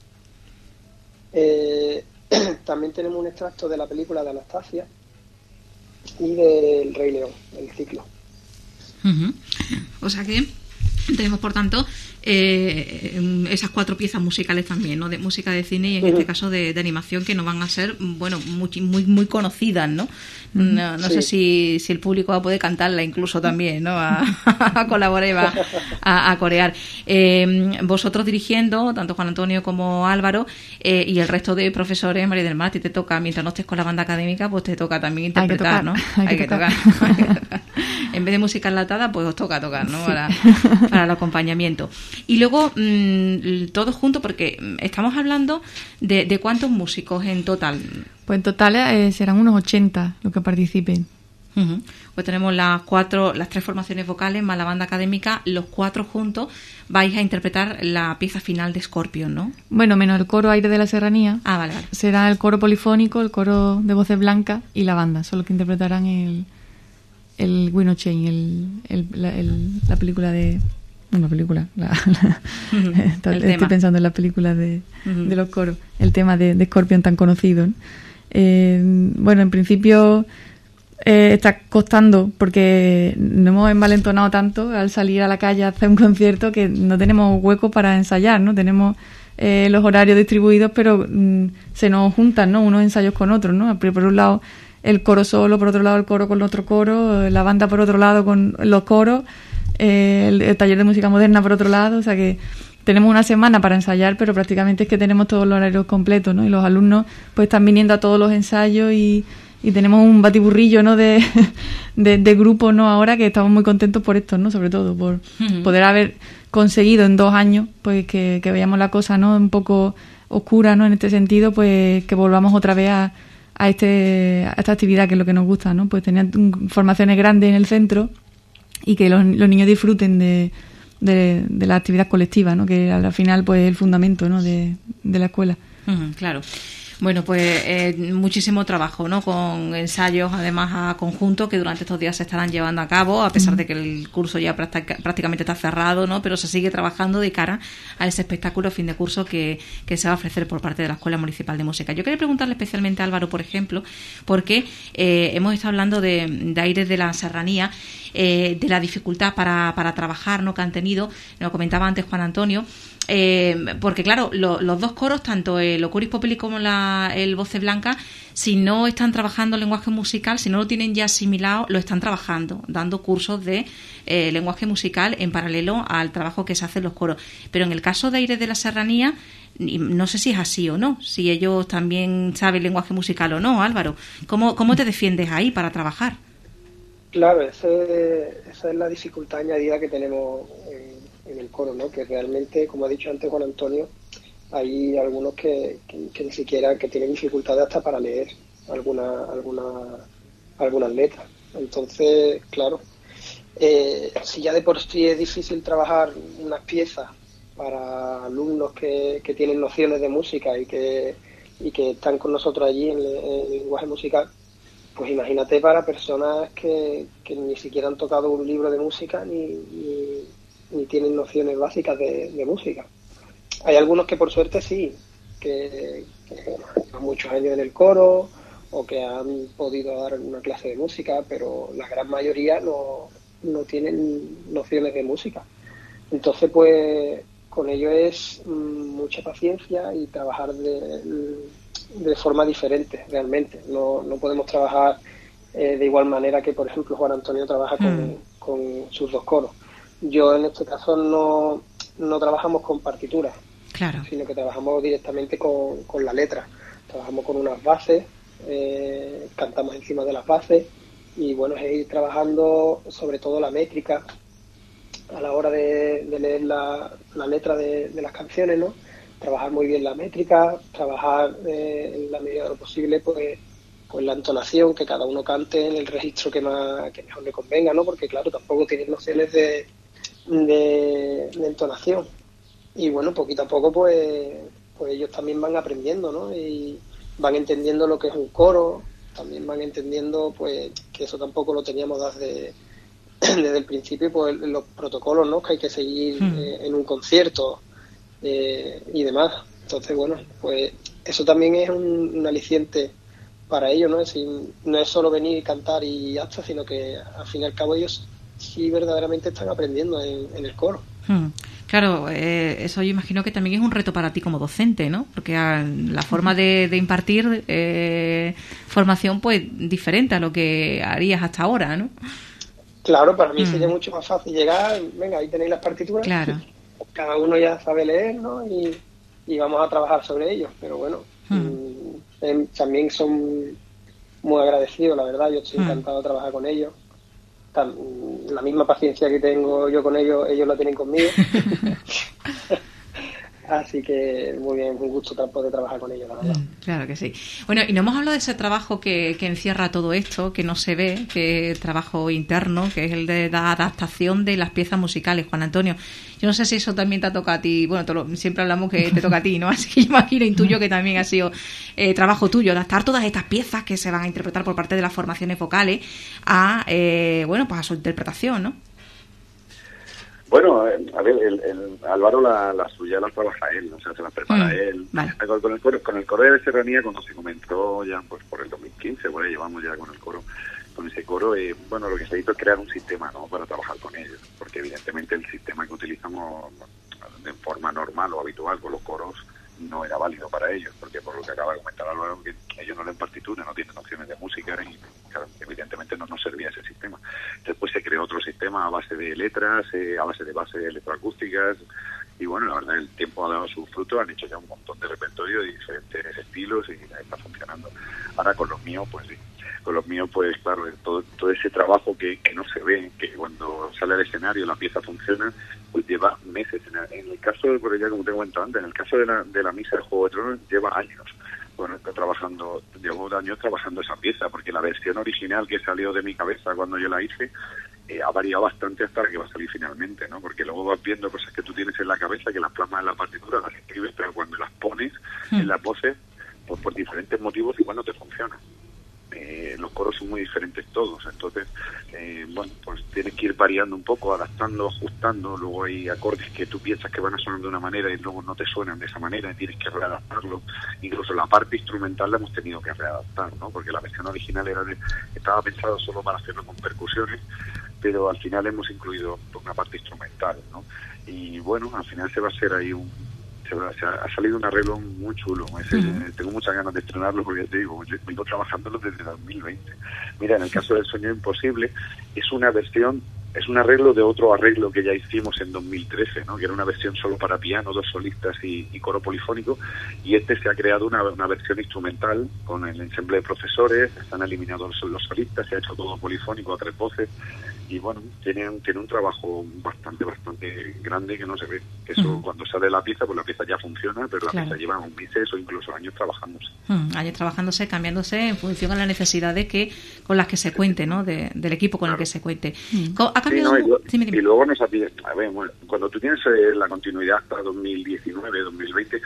También tenemos un extracto de la película de Anastasia y del Rey León, el ciclo. O sea que tenemos, por tanto, esas 4 piezas musicales también, ¿no? De música de cine y en este caso de animación, que nos van a ser, bueno, muy conocidas, ¿no? No sé si el público va a poder cantarla incluso también, ¿no? A colaborar y va a corear. Vosotros dirigiendo, tanto Juan Antonio como Álvaro, y el resto de profesores, María del Mar, te toca, mientras no estés con la banda académica, pues te toca también interpretar, ¿no? Hay que tocar. En vez de música enlatada, pues os toca tocar, ¿no? Sí. Para el acompañamiento. Y luego, todos juntos, porque estamos hablando de ¿cuántos músicos en total? Pues en total serán unos 80 los que participen. Pues tenemos las 3 formaciones vocales más la banda académica, los 4 juntos vais a interpretar la pieza final de Scorpion, ¿no? Bueno, menos el coro Aire de la Serranía. Vale. Será el coro polifónico, el coro de voces blancas y la banda, son los que interpretarán el Wind of Change, la película de... Una película. Estoy pensando en las películas de los coros. El tema de Scorpion tan conocido, ¿no? Bueno, en principio está costando porque nos hemos envalentonado tanto al salir a la calle a hacer un concierto que no tenemos hueco para ensayar, ¿no? Tenemos los horarios distribuidos, pero se nos juntan, ¿no? Unos ensayos con otros, ¿no? Por un lado el coro solo, por otro lado el coro con otro coro, la banda por otro lado con los coros, el taller de música moderna por otro lado, o sea que tenemos una semana para ensayar, pero prácticamente es que tenemos todos los horarios completos, ¿no? Y los alumnos pues están viniendo a todos los ensayos y tenemos un batiburrillo, ¿no? de grupos, ¿no? Ahora que estamos muy contentos por esto, ¿no? Sobre todo por poder haber conseguido en 2 años pues que veamos la cosa, ¿no? Un poco oscura, ¿no? En este sentido, pues que volvamos otra vez a esta actividad que es lo que nos gusta, ¿no? Pues tener formaciones grandes en el centro y que los niños disfruten de la actividad colectiva, ¿no? Que al final pues es el fundamento, ¿no? de la escuela. Claro. Bueno, pues muchísimo trabajo, ¿no? Con ensayos, además, a conjunto, que durante estos días se estarán llevando a cabo, a pesar de que el curso ya prácticamente está cerrado, ¿no? Pero se sigue trabajando de cara a ese espectáculo fin de curso que se va a ofrecer por parte de la Escuela Municipal de Música. Yo quería preguntarle especialmente a Álvaro, por ejemplo, porque hemos estado hablando de Aires de la Serranía, de la dificultad para trabajar, ¿no? Que han tenido, lo comentaba antes Juan Antonio, porque claro, los dos coros, tanto el Ocuris Populi como el Voces Blancas, si no están trabajando el lenguaje musical, si no lo tienen ya asimilado, lo están trabajando, dando cursos de lenguaje musical en paralelo al trabajo que se hace en los coros. Pero en el caso de Aires de la Serranía, no sé si es así o no, si ellos también saben lenguaje musical o no. Álvaro, ¿cómo te defiendes ahí para trabajar? Claro, esa es la dificultad añadida que tenemos en el coro, ¿no? Que realmente, como ha dicho antes Juan Antonio, hay algunos que ni siquiera que tienen dificultades hasta para leer algunas letras. Entonces, claro, si ya de por sí es difícil trabajar unas piezas para alumnos que tienen nociones de música y que están con nosotros allí en el lenguaje musical, pues imagínate para personas que ni siquiera han tocado un libro de música ni tienen nociones básicas de música. Hay algunos que por suerte sí, que llevan muchos años en el coro o que han podido dar una clase de música, pero la gran mayoría no tienen nociones de música. Entonces, pues con ello es mucha paciencia y trabajar de forma diferente, realmente. No podemos trabajar de igual manera que, por ejemplo, Juan Antonio trabaja con sus dos coros. Yo, en este caso, no trabajamos con partituras, claro, sino que trabajamos directamente con la letra. Trabajamos con unas bases, cantamos encima de las bases y, bueno, es ir trabajando sobre todo la métrica a la hora de leer la letra de las canciones, ¿no? Trabajar muy bien la métrica, trabajar en la medida de lo posible pues la entonación, que cada uno cante en el registro que mejor le convenga, ¿no? Porque claro, tampoco tienen nociones de entonación. Y bueno, poquito a poco pues ellos también van aprendiendo, ¿no? Y van entendiendo lo que es un coro, también van entendiendo pues que eso tampoco lo teníamos desde el principio, pues los protocolos, ¿no? Que hay que seguir en un concierto y demás. Entonces, bueno, pues eso también es un aliciente para ellos, ¿no? Es decir, no es solo venir y cantar y ya está, sino que al fin y al cabo ellos sí verdaderamente están aprendiendo en el coro. Claro, eso yo imagino que también es un reto para ti como docente, ¿no? Porque la forma de impartir formación pues diferente a lo que harías hasta ahora, ¿no? Claro, para mí sería mucho más fácil llegar, venga, ahí tenéis las partituras, claro. Cada uno ya sabe leer, ¿no? Y vamos a trabajar sobre ellos, pero bueno, también son muy agradecidos, la verdad, yo estoy encantado de trabajar con ellos. La misma paciencia que tengo yo con ellos la tienen conmigo. Así que muy bien, un gusto poder trabajar con ellos, la verdad. Claro que sí. Bueno, y no hemos hablado de ese trabajo que encierra todo esto, que no se ve, que es trabajo interno, que es el de la adaptación de las piezas musicales, Juan Antonio. Yo no sé si eso también te toca a ti. Bueno, siempre hablamos que te toca a ti, ¿no? Así que yo imagino, intuyo que también ha sido trabajo tuyo, adaptar todas estas piezas que se van a interpretar por parte de las formaciones vocales a su interpretación, ¿no? Bueno, a ver, el Álvaro la suya la trabaja él, o sea, se la prepara él. Vale. Con el coro de Serranía, cuando se comenzó ya pues por el 2015, por ahí llevamos ya con ese coro, bueno, lo que se hizo es crear un sistema, ¿no?, para trabajar con ellos, porque evidentemente el sistema que utilizamos de forma normal o habitual con los coros no era válido para ellos, porque por lo que acaba de comentar Álvaro, que ellos no leen partitura, no tienen nociones de música y claro, evidentemente no nos servía ese sistema. Después se creó otro sistema a base de letras, a base de bases electroacústicas y bueno, la verdad el tiempo ha dado sus frutos, han hecho ya un montón de repertorio de diferentes estilos y está funcionando. Ahora con los míos, pues sí. Con los míos, pues claro, todo ese trabajo que no se ve, que cuando sale al escenario la pieza funciona, pues lleva meses. En el caso, porque ya como te he comentado antes, en el caso de la misa de Juego de Tronos lleva años. Bueno, llevo años trabajando esa pieza, porque la versión original que salió de mi cabeza cuando yo la hice ha variado bastante hasta la que va a salir finalmente, ¿no? Porque luego vas viendo cosas que tú tienes en la cabeza, que las plasmas en la partitura, las escribes, pero cuando las pones en las voces, pues por diferentes motivos igual no te funciona. los coros son muy diferentes todos, entonces bueno, pues tienes que ir variando un poco, adaptando, ajustando. Luego hay acordes que tú piensas que van a sonar de una manera y luego no te suenan de esa manera y tienes que readaptarlo. Incluso la parte instrumental la hemos tenido que readaptar, ¿no? Porque la versión original estaba pensada solo para hacerlo con percusiones, pero al final hemos incluido una parte instrumental, ¿no? Y bueno, al final se va a hacer ahí ha salido un arreglo muy chulo. Tengo muchas ganas de estrenarlo porque te digo, yo vengo trabajándolo desde 2020. Mira, en el caso del Sueño Imposible es un arreglo de otro arreglo que ya hicimos en 2013, ¿no? Que era una versión solo para piano, 2 solistas y coro polifónico, y se ha creado una versión instrumental con el ensemble de profesores, están eliminados los solistas, se ha hecho todo polifónico a 3 voces, y bueno, tiene un trabajo bastante grande que no se ve. Eso cuando sale la pieza, pues la pieza ya funciona, pero la pieza lleva meses o incluso años trabajándose. Años trabajándose, cambiándose en función a las necesidades con las que se cuente, ¿no? Del equipo con el que se cuente. ¿Ha cambiado? Y luego bueno, cuando tú tienes la continuidad hasta 2019, 2020,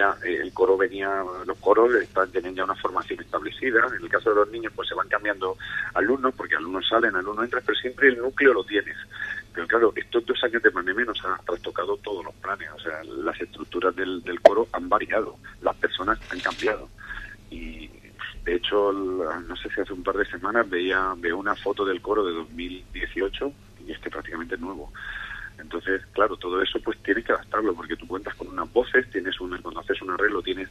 el coro los coros tienen ya una formación establecida. En el caso de los niños, pues se van cambiando alumnos, porque alumnos salen, alumnos entran, pero siempre el núcleo lo tienes. Pero claro, estos 2 años de pandemia nos ha trastocado todos los planes. O sea, las estructuras del coro han variado, las personas han cambiado. Y de hecho, no sé si hace un par de semanas veo una foto del coro de 2018 y prácticamente nuevo. Entonces, claro, todo eso pues tienes que adaptarlo, porque tú cuentas con unas voces, cuando haces un arreglo tienes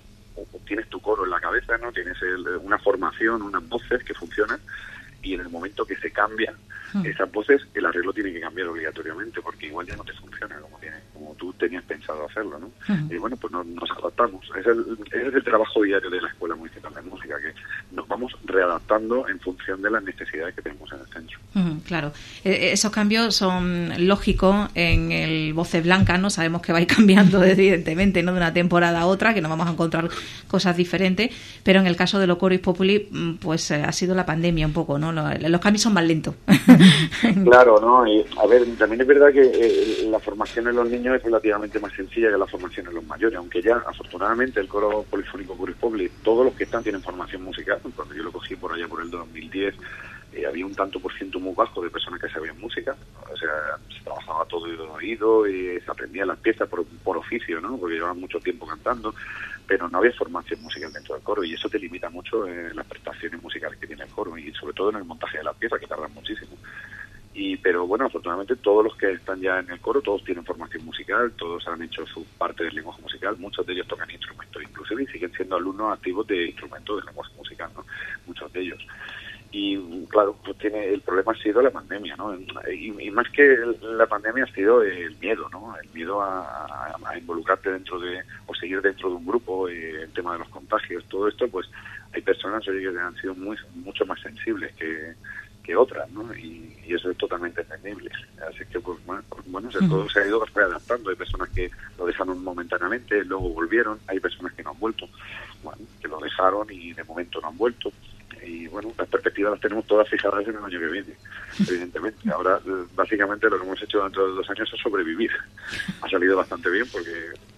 tu coro en la cabeza, ¿no? Tienes una formación, unas voces que funcionan, y en el momento que se cambia esas voces, el arreglo tiene que cambiar obligatoriamente, porque igual ya no te funciona como tú tenías pensado hacerlo, ¿no? Y bueno, pues nos adaptamos. Ese es el trabajo diario de la Escuela Municipal de Música, que nos vamos readaptando en función de las necesidades que tenemos en el centro. Claro. Esos cambios son lógicos en el Voces Blancas, ¿no? Sabemos que va a ir cambiando evidentemente, ¿no? De una temporada a otra, que nos vamos a encontrar cosas diferentes, pero en el caso de los Coris Populi, pues ha sido la pandemia un poco, ¿no? Los cambios son más lentos. Claro, ¿no? Y a ver, también es verdad que la formación en los niños es relativamente más sencilla que la formación en los mayores, aunque ya afortunadamente el coro polifónico Coris Populi, todos los que están tienen formación musical. Cuando yo lo cogí por allá por el 2010, había un tanto por ciento muy bajo de personas que sabían música. O sea, se trabajaba todo de oído y se aprendían las piezas por oficio, ¿no? Porque llevaban mucho tiempo cantando, pero no había formación musical dentro del coro, y eso te limita mucho en las prestaciones musicales que tiene el coro, y sobre todo en el montaje de las piezas, que tardan muchísimo. Pero bueno, afortunadamente todos los que están ya en el coro, todos tienen formación musical, todos han hecho su parte del lenguaje musical, muchos de ellos tocan instrumentos inclusive y siguen siendo alumnos activos de instrumentos del lenguaje musical, ¿no? Muchos de ellos. Y claro, pues el problema ha sido la pandemia, ¿no? Y más que la pandemia ha sido el miedo, ¿no? El miedo a involucrarte o seguir dentro de un grupo, el tema de los contagios, todo esto, pues hay personas que han sido mucho más sensibles que otras, ¿no? Y eso es totalmente entendible. Así que, pues bueno, todo se ha ido readaptando. Hay personas que lo dejaron momentáneamente, luego volvieron, hay personas que no han vuelto, que lo dejaron y de momento no han vuelto. Y bueno, las perspectivas las tenemos todas fijadas en el año que viene, evidentemente. Ahora, básicamente, lo que hemos hecho dentro de 2 años es sobrevivir. Ha salido bastante bien porque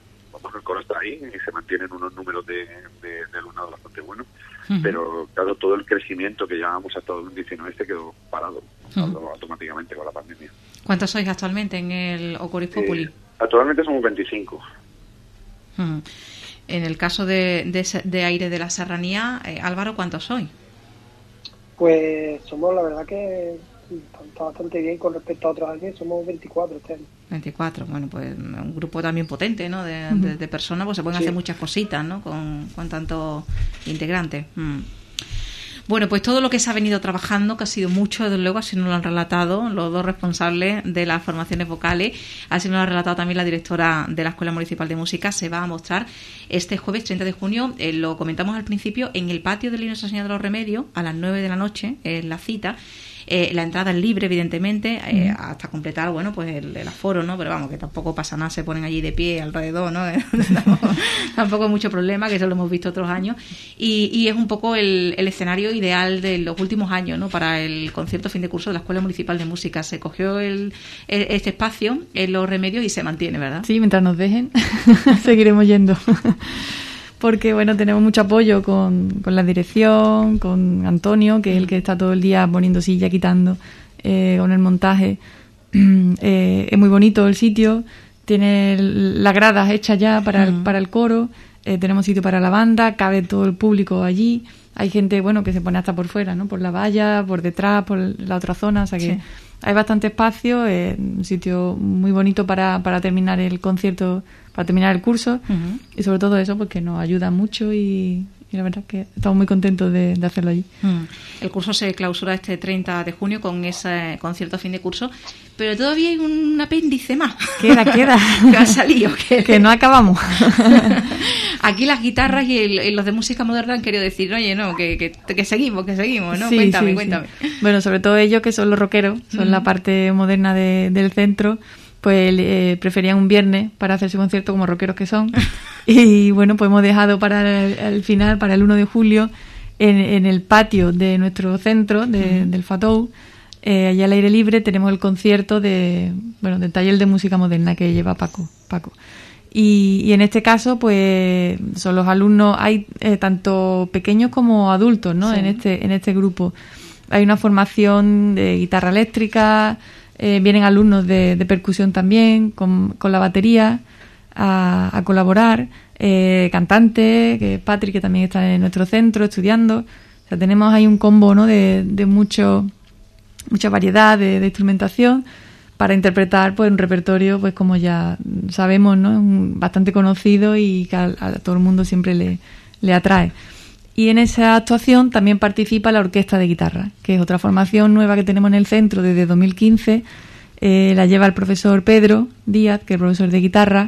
el coro está ahí y se mantienen unos números de alumnado bastante buenos, pero claro, todo el crecimiento que llevábamos hasta 2019 se quedó parado automáticamente con la pandemia. ¿Cuántos sois actualmente en el Coris Populi? Actualmente somos 25. En el caso de Aire de la Serranía, Álvaro, ¿cuántos sois? Pues somos, la verdad que está bastante bien con respecto a otros años, somos 24 este año. 24, bueno, pues un grupo también potente, ¿no? De personas, pues se pueden hacer muchas cositas, ¿no? Con tantos integrantes. Bueno, pues todo lo que se ha venido trabajando, que ha sido mucho, desde luego, así nos lo han relatado los 2 responsables de las formaciones vocales, así nos lo ha relatado también la directora de la Escuela Municipal de Música, se va a mostrar este jueves 30 de junio, lo comentamos al principio, en el patio del Nuestra Señora de los Remedios, a las 9 de la noche, es la cita. La entrada es libre, evidentemente, hasta completar, bueno, pues el aforo, ¿no? Pero vamos, que tampoco pasa nada, se ponen allí de pie alrededor, ¿no? Tampoco hay mucho problema, que eso lo hemos visto otros años. Y es un poco el escenario ideal de los últimos años, ¿no? Para el concierto fin de curso de la Escuela Municipal de Música. Se cogió este espacio en Los Remedios y se mantiene, ¿verdad? Sí, mientras nos dejen, seguiremos yendo. porque bueno, tenemos mucho apoyo con la dirección, con Antonio, que es el que está todo el día poniendo silla, quitando, con el montaje. Es muy bonito el sitio, tiene las gradas hechas ya para el coro, tenemos sitio para la banda, cabe todo el público allí. Hay gente, bueno, que se pone hasta por fuera, ¿no? Por la valla, por detrás, por la otra zona, o sea que hay bastante espacio, un sitio muy bonito para terminar el concierto, para terminar el curso, y sobre todo eso, porque nos ayuda mucho y la verdad es que estamos muy contentos de hacerlo allí. El curso se clausura este 30 de junio con ese concierto a fin de curso, pero todavía hay un apéndice más. Queda. Que ha salido. Que no acabamos. Aquí las guitarras y los de música moderna han querido decir, oye, no, que seguimos, ¿no? Sí, cuéntame. Sí. Bueno, sobre todo ellos, que son los rockeros, son la parte moderna del centro, pues preferían un viernes para hacer su concierto como rockeros que son. Y bueno, pues hemos dejado para el final, para el 1 de julio, en el patio de nuestro centro, del Fatou, allá al aire libre, tenemos el concierto del taller de música moderna que lleva Paco. Y en este caso, pues son los alumnos, hay tanto pequeños como adultos, ¿no? Sí. En este grupo. Hay una formación de guitarra eléctrica, vienen alumnos de percusión también, con la batería, a colaborar, cantantes, que Patrick, que también está en nuestro centro estudiando. O sea, tenemos ahí un combo, ¿no? de mucha variedad de instrumentación para interpretar pues un repertorio, pues como ya sabemos, ¿no? Bastante conocido y que a todo el mundo siempre le atrae. Y en esa actuación también participa la orquesta de guitarra, que es otra formación nueva que tenemos en el centro desde 2015. La lleva el profesor Pedro Díaz, que es profesor de guitarra,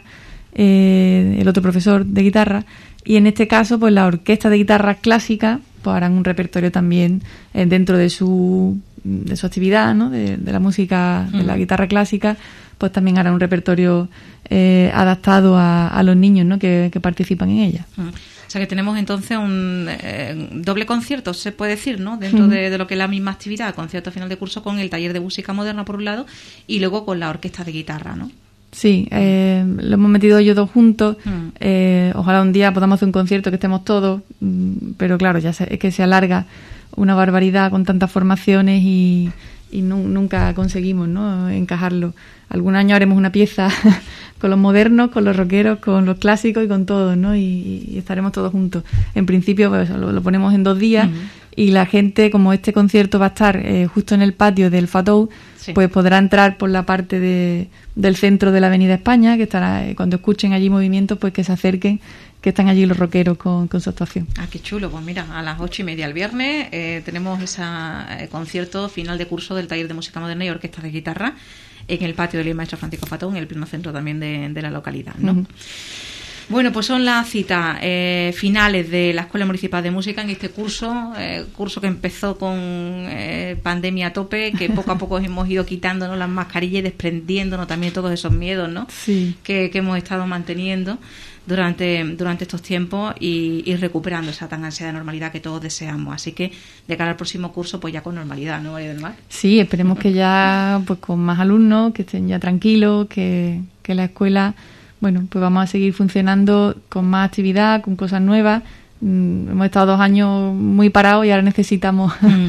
el otro profesor de guitarra, y en este caso pues la orquesta de guitarra clásica pues harán un repertorio también dentro de su actividad, ¿no? de la música, de la guitarra clásica, pues también hará un repertorio adaptado a los niños, ¿no? que participan en ella. O sea que tenemos entonces un doble concierto, se puede decir, ¿no? Dentro de lo que es la misma actividad, concierto final de curso con el taller de música moderna por un lado y luego con la orquesta de guitarra, ¿no? Sí, lo hemos metido ellos dos juntos. Ojalá un día podamos hacer un concierto que estemos todos, pero claro, es que se alarga una barbaridad con tantas formaciones y nunca conseguimos, ¿no? encajarlo. Algún año haremos una pieza con los modernos, con los rockeros, con los clásicos y con todos, ¿no? Y estaremos todos juntos. En principio pues, lo ponemos en 2 días y la gente, como este concierto va a estar justo en el patio del Fatou, pues podrá entrar por la parte del centro de la Avenida España, que estará cuando escuchen allí movimientos, pues que se acerquen, que están allí los rockeros con su actuación. Ah, qué chulo. Pues mira, a las 8:30 el viernes tenemos ese concierto final de curso del taller de música moderna y orquesta de guitarra en el patio del maestro Francisco Fatou, en el pleno centro también de la localidad, ¿no? Bueno, pues son las citas finales de la Escuela Municipal de Música en este curso que empezó con pandemia a tope, que poco a poco hemos ido quitándonos las mascarillas y desprendiéndonos también todos esos miedos, ¿no? Sí. Que hemos estado manteniendo durante estos tiempos y recuperando esa tan ansiada normalidad que todos deseamos. Así que de cara al próximo curso, pues ya con normalidad, ¿no, María del Mar? Sí, esperemos que ya pues con más alumnos, que estén ya tranquilos, que la escuela, bueno, pues vamos a seguir funcionando con más actividad, con cosas nuevas. Hemos estado 2 años muy parados y ahora necesitamos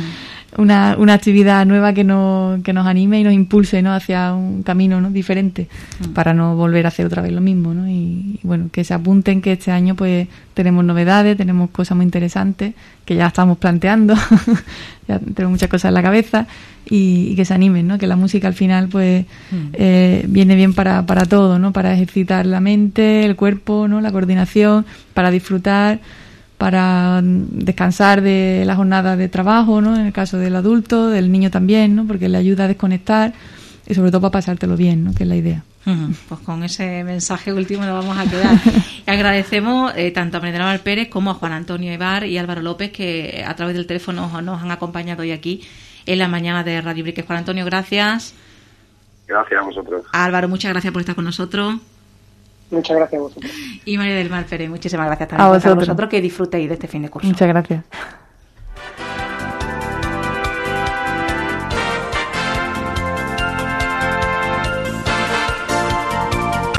una actividad nueva que nos anime y nos impulse, ¿no? hacia un camino, ¿no? diferente, para no volver a hacer otra vez lo mismo, ¿no? Y bueno, que se apunten que este año pues tenemos novedades, tenemos cosas muy interesantes que ya estamos planteando, ya tenemos muchas cosas en la cabeza y que se animen, ¿no? Que la música al final pues viene bien para todo, ¿no? Para ejercitar la mente, el cuerpo, ¿no? La coordinación, para disfrutar, para descansar de la jornada de trabajo, ¿no? En el caso del adulto, del niño también, ¿no? Porque le ayuda a desconectar y sobre todo para pasártelo bien, ¿no? Que es la idea. Pues con ese mensaje último nos vamos a quedar. Y agradecemos tanto a María del Mar Pérez como a Juan Antonio Ibar y Álvaro López, que a través del teléfono nos han acompañado hoy aquí en la mañana de Radio Briques. Juan Antonio, gracias. Gracias a vosotros. Álvaro, muchas gracias por estar con nosotros. Muchas gracias a vosotros. Y María del Mar Pérez, muchísimas gracias también a vosotros, que disfrutéis de este fin de curso. Muchas gracias.